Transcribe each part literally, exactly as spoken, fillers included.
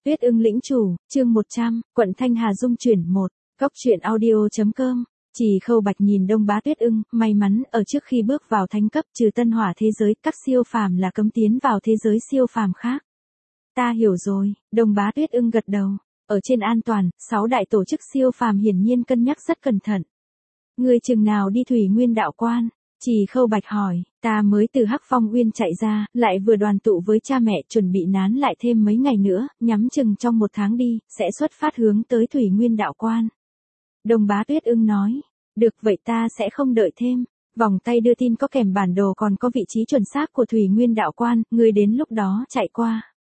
Tuyết ưng lĩnh chủ, chương một trăm, quận Thanh Hà dung chuyển một, góc truyện audio.com. Chỉ Khâu Bạch nhìn Đông Bá Tuyết ưng, may mắn ở trước khi bước vào thánh cấp trừ tân hỏa thế giới, các siêu phàm là cấm tiến vào thế giới siêu phàm khác. Ta hiểu rồi, Đông Bá Tuyết ưng gật đầu. Ở trên an toàn, sáu đại tổ chức siêu phàm hiển nhiên cân nhắc rất cẩn thận. Ngươi chừng nào đi Thủy Nguyên đạo quan? Chỉ Khâu Bạch hỏi, ta mới từ Hắc Phong Uyên chạy ra, lại vừa đoàn tụ với cha mẹ, chuẩn bị nán lại thêm mấy ngày nữa, nhắm chừng trong một tháng đi, sẽ xuất phát hướng tới Thủy Nguyên đạo quan. Đông Bá Tuyết ưng nói, được vậy ta sẽ không đợi thêm. Vòng tay đưa tin có kèm bản đồ còn có vị trí chuẩn xác của Thủy Nguyên đạo quan, ngươi đến lúc đó chạy qua.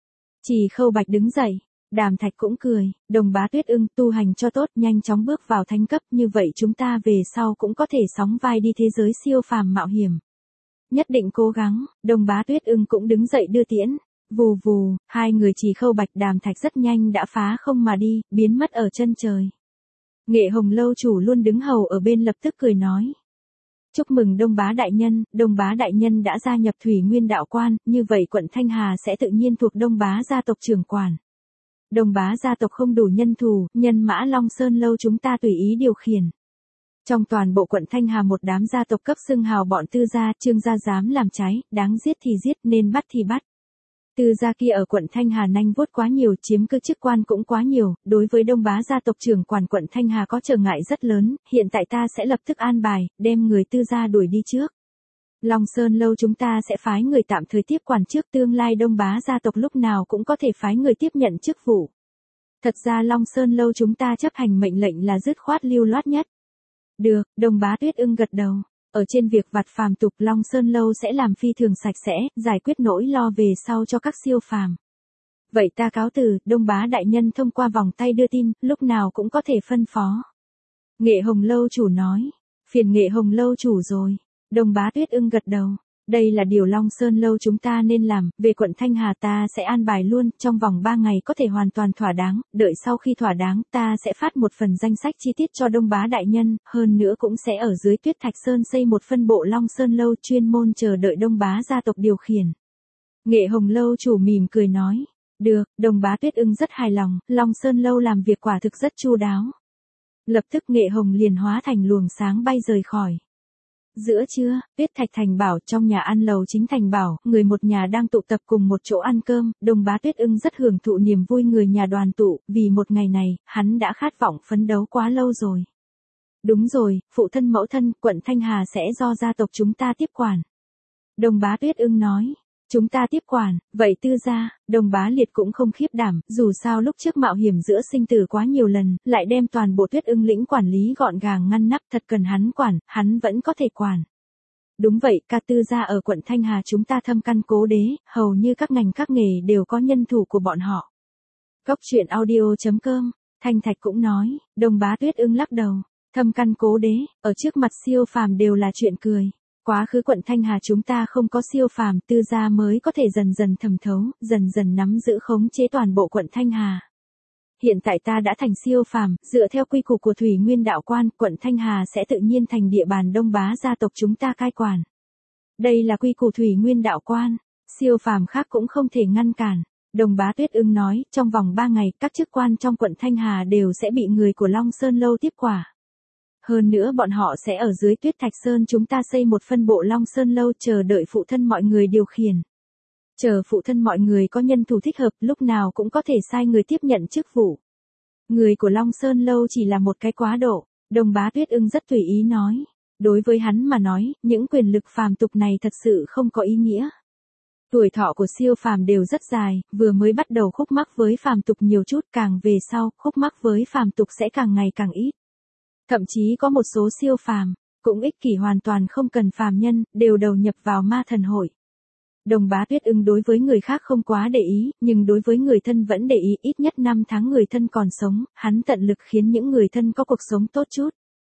Chỉ Khâu Bạch đứng dậy. Đàm Thạch cũng cười, Đông Bá Tuyết ưng, tu hành cho tốt, nhanh chóng bước vào thánh cấp, như vậy chúng ta về sau cũng có thể sóng vai đi thế giới siêu phàm mạo hiểm. Nhất định cố gắng. Đông Bá Tuyết ưng cũng đứng dậy đưa tiễn. Vù vù, hai người Chỉ Khâu Bạch Đàm Thạch rất nhanh đã phá không mà đi, biến mất ở chân trời. Nghệ Hồng lâu chủ luôn đứng hầu ở bên lập tức cười nói. Chúc mừng Đông Bá đại nhân, Đông Bá đại nhân đã gia nhập Thủy Nguyên đạo quan, như vậy quận Thanh Hà sẽ tự nhiên thuộc Đông Bá gia tộc trưởng quản. Đông Bá gia tộc không đủ nhân thủ, nhân mã Long Sơn lâu chúng ta tùy ý điều khiển. Trong toàn bộ quận Thanh Hà một đám gia tộc cấp xưng hào bọn Tư gia, Trương gia dám làm trái, đáng giết thì giết, nên bắt thì bắt. Tư gia kia ở quận Thanh Hà nanh vuốt quá nhiều, chiếm cứ chức quan cũng quá nhiều, đối với Đông Bá gia tộc trưởng quản quận Thanh Hà có trở ngại rất lớn, hiện tại ta sẽ lập tức an bài, đem người Tư gia đuổi đi trước. Long Sơn lâu chúng ta sẽ phái người tạm thời tiếp quản trước, tương lai Đông Bá gia tộc lúc nào cũng có thể phái người tiếp nhận chức vụ. Thật ra Long Sơn lâu chúng ta chấp hành mệnh lệnh là dứt khoát lưu loát nhất. Được, Đông Bá Tuyết ưng gật đầu. Ở trên việc vặt phàm tục, Long Sơn lâu sẽ làm phi thường sạch sẽ, giải quyết nỗi lo về sau cho các siêu phàm. Vậy ta cáo từ, Đông Bá đại nhân thông qua vòng tay đưa tin, lúc nào cũng có thể phân phó. Nghệ Hồng lâu chủ nói, phiền Nghệ Hồng lâu chủ rồi. Đông Bá Tuyết ưng gật đầu. Đây là điều Long Sơn lâu chúng ta nên làm, về quận Thanh Hà ta sẽ an bài luôn, trong vòng ba ngày có thể hoàn toàn thỏa đáng, đợi sau khi thỏa đáng ta sẽ phát một phần danh sách chi tiết cho Đông Bá đại nhân, hơn nữa cũng sẽ ở dưới Tuyết Thạch Sơn xây một phân bộ Long Sơn lâu chuyên môn chờ đợi Đông Bá gia tộc điều khiển. Nghệ Hồng lâu chủ mỉm cười nói, được, Đông Bá Tuyết ưng rất hài lòng, Long Sơn lâu làm việc quả thực rất chu đáo. Lập tức Nghệ Hồng liền hóa thành luồng sáng bay rời khỏi. Giữa trưa, Tuyết Thạch Thành Bảo, trong nhà ăn lầu chính Thành Bảo, người một nhà đang tụ tập cùng một chỗ ăn cơm, Đông Bá Tuyết ưng rất hưởng thụ niềm vui người nhà đoàn tụ, vì một ngày này, hắn đã khát vọng phấn đấu quá lâu rồi. Đúng rồi, phụ thân mẫu thân, quận Thanh Hà sẽ do gia tộc chúng ta tiếp quản. Đông Bá Tuyết ưng nói. Chúng ta tiếp quản, vậy Tư gia, Đông Bá Liệt cũng không khiếp đảm, dù sao lúc trước mạo hiểm giữa sinh tử quá nhiều lần, lại đem toàn bộ Tuyết ưng lĩnh quản lý gọn gàng ngăn nắp, thật cần hắn quản, hắn vẫn có thể quản. Đúng vậy, ca Tư gia ở quận Thanh Hà chúng ta thâm căn cố đế, hầu như các ngành các nghề đều có nhân thủ của bọn họ. Góc truyện audio.com, Thanh Thạch cũng nói, Đông Bá Tuyết ưng lắc đầu, thâm căn cố đế, ở trước mặt siêu phàm đều là chuyện cười. Quá khứ quận Thanh Hà chúng ta không có siêu phàm, Tư gia mới có thể dần dần thẩm thấu, dần dần nắm giữ khống chế toàn bộ quận Thanh Hà. Hiện tại ta đã thành siêu phàm, dựa theo quy củ của Thủy Nguyên đạo quan, quận Thanh Hà sẽ tự nhiên thành địa bàn Đông Bá gia tộc chúng ta cai quản. Đây là quy củ Thủy Nguyên đạo quan, siêu phàm khác cũng không thể ngăn cản. Đông Bá Tuyết ưng nói, trong vòng ba ngày, các chức quan trong quận Thanh Hà đều sẽ bị người của Long Sơn lâu tiếp quả. Hơn nữa bọn họ sẽ ở dưới Tuyết Thạch Sơn chúng ta xây một phân bộ Long Sơn lâu chờ đợi phụ thân mọi người điều khiển. Chờ phụ thân mọi người có nhân thủ thích hợp, lúc nào cũng có thể sai người tiếp nhận chức vụ. Người của Long Sơn lâu chỉ là một cái quá độ, Đông Bá Tuyết ưng rất tùy ý nói. Đối với hắn mà nói, những quyền lực phàm tục này thật sự không có ý nghĩa. Tuổi thọ của siêu phàm đều rất dài, vừa mới bắt đầu khúc mắc với phàm tục nhiều chút, càng về sau, khúc mắc với phàm tục sẽ càng ngày càng ít. Thậm chí có một số siêu phàm, cũng ích kỷ hoàn toàn không cần phàm nhân, đều đầu nhập vào ma thần hội. Đông Bá Tuyết ưng đối với người khác không quá để ý, nhưng đối với người thân vẫn để ý, ít nhất năm tháng người thân còn sống, hắn tận lực khiến những người thân có cuộc sống tốt chút.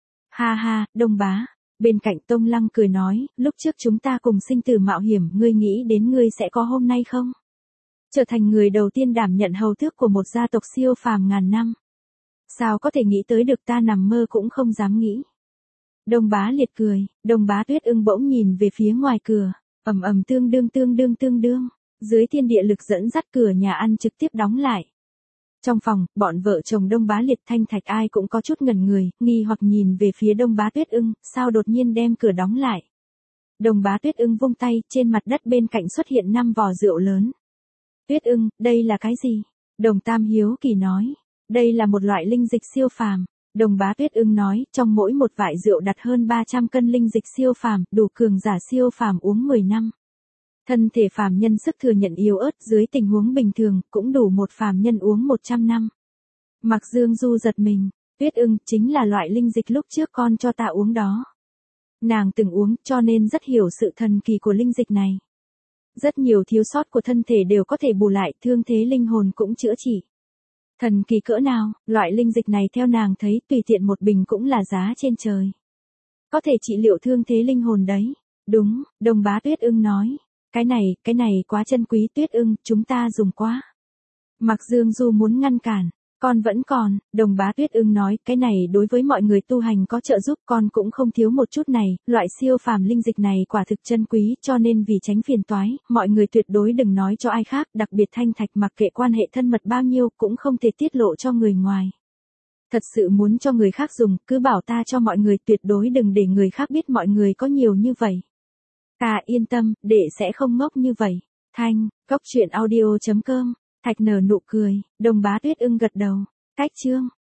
Ha ha, Đông Bá. Bên cạnh Tông Lăng cười nói, lúc trước chúng ta cùng sinh tử mạo hiểm, ngươi nghĩ đến ngươi sẽ có hôm nay không? Trở thành người đầu tiên đảm nhận hầu tước của một gia tộc siêu phàm ngàn năm. Sao có thể nghĩ tới được, ta nằm mơ cũng không dám nghĩ. Đông Bá Liệt cười, Đông Bá Tuyết ưng bỗng nhìn về phía ngoài cửa, ầm ầm tương đương tương đương tương đương, dưới thiên địa lực dẫn dắt cửa nhà ăn trực tiếp đóng lại. Trong phòng, bọn vợ chồng Đông Bá Liệt Thanh Thạch ai cũng có chút ngẩn người, nghi hoặc nhìn về phía Đông Bá Tuyết Ưng, sao đột nhiên đem cửa đóng lại. Đông Bá Tuyết Ưng vung tay, trên mặt đất bên cạnh xuất hiện năm vò rượu lớn. Tuyết Ưng, đây là cái gì? Đồng Tam hiếu kỳ nói. Đây là một loại linh dịch siêu phàm. Đồng Bá Tuyết Ưng nói, trong mỗi một vại rượu đặt hơn ba trăm cân linh dịch siêu phàm, đủ cường giả siêu phàm uống mười năm. Thân thể phàm nhân sức thừa nhận yếu ớt dưới tình huống bình thường, cũng đủ một phàm nhân uống một trăm năm. Mạc Dương Du giật mình, Tuyết Ưng chính là loại linh dịch lúc trước con cho ta uống đó. Nàng từng uống, cho nên rất hiểu sự thần kỳ của linh dịch này. Rất nhiều thiếu sót của thân thể đều có thể bù lại, thương thế linh hồn cũng chữa trị. Thần kỳ cỡ nào, loại linh dịch này theo nàng thấy tùy tiện một bình cũng là giá trên trời. Có thể trị liệu thương thế linh hồn đấy. Đúng, Đồng Bá Tuyết Ưng nói. Cái này, cái này quá chân quý Tuyết Ưng, chúng ta dùng quá. Mạc Dương Du muốn ngăn cản. Con vẫn còn, Đồng Bá Tuyết Ưng nói, cái này đối với mọi người tu hành có trợ giúp, con cũng không thiếu một chút này, loại siêu phàm linh dịch này quả thực chân quý, cho nên vì tránh phiền toái, mọi người tuyệt đối đừng nói cho ai khác, đặc biệt Thanh Thạch mặc kệ quan hệ thân mật bao nhiêu cũng không thể tiết lộ cho người ngoài. Thật sự muốn cho người khác dùng, cứ bảo ta cho mọi người, tuyệt đối đừng để người khác biết mọi người có nhiều như vậy. Ta yên tâm, đệ sẽ không ngốc như vậy. Thanh, góc truyện audio chấm com. Thạch nở nụ cười, Đồng Bá Tuyết Ưng gật đầu. Cách chương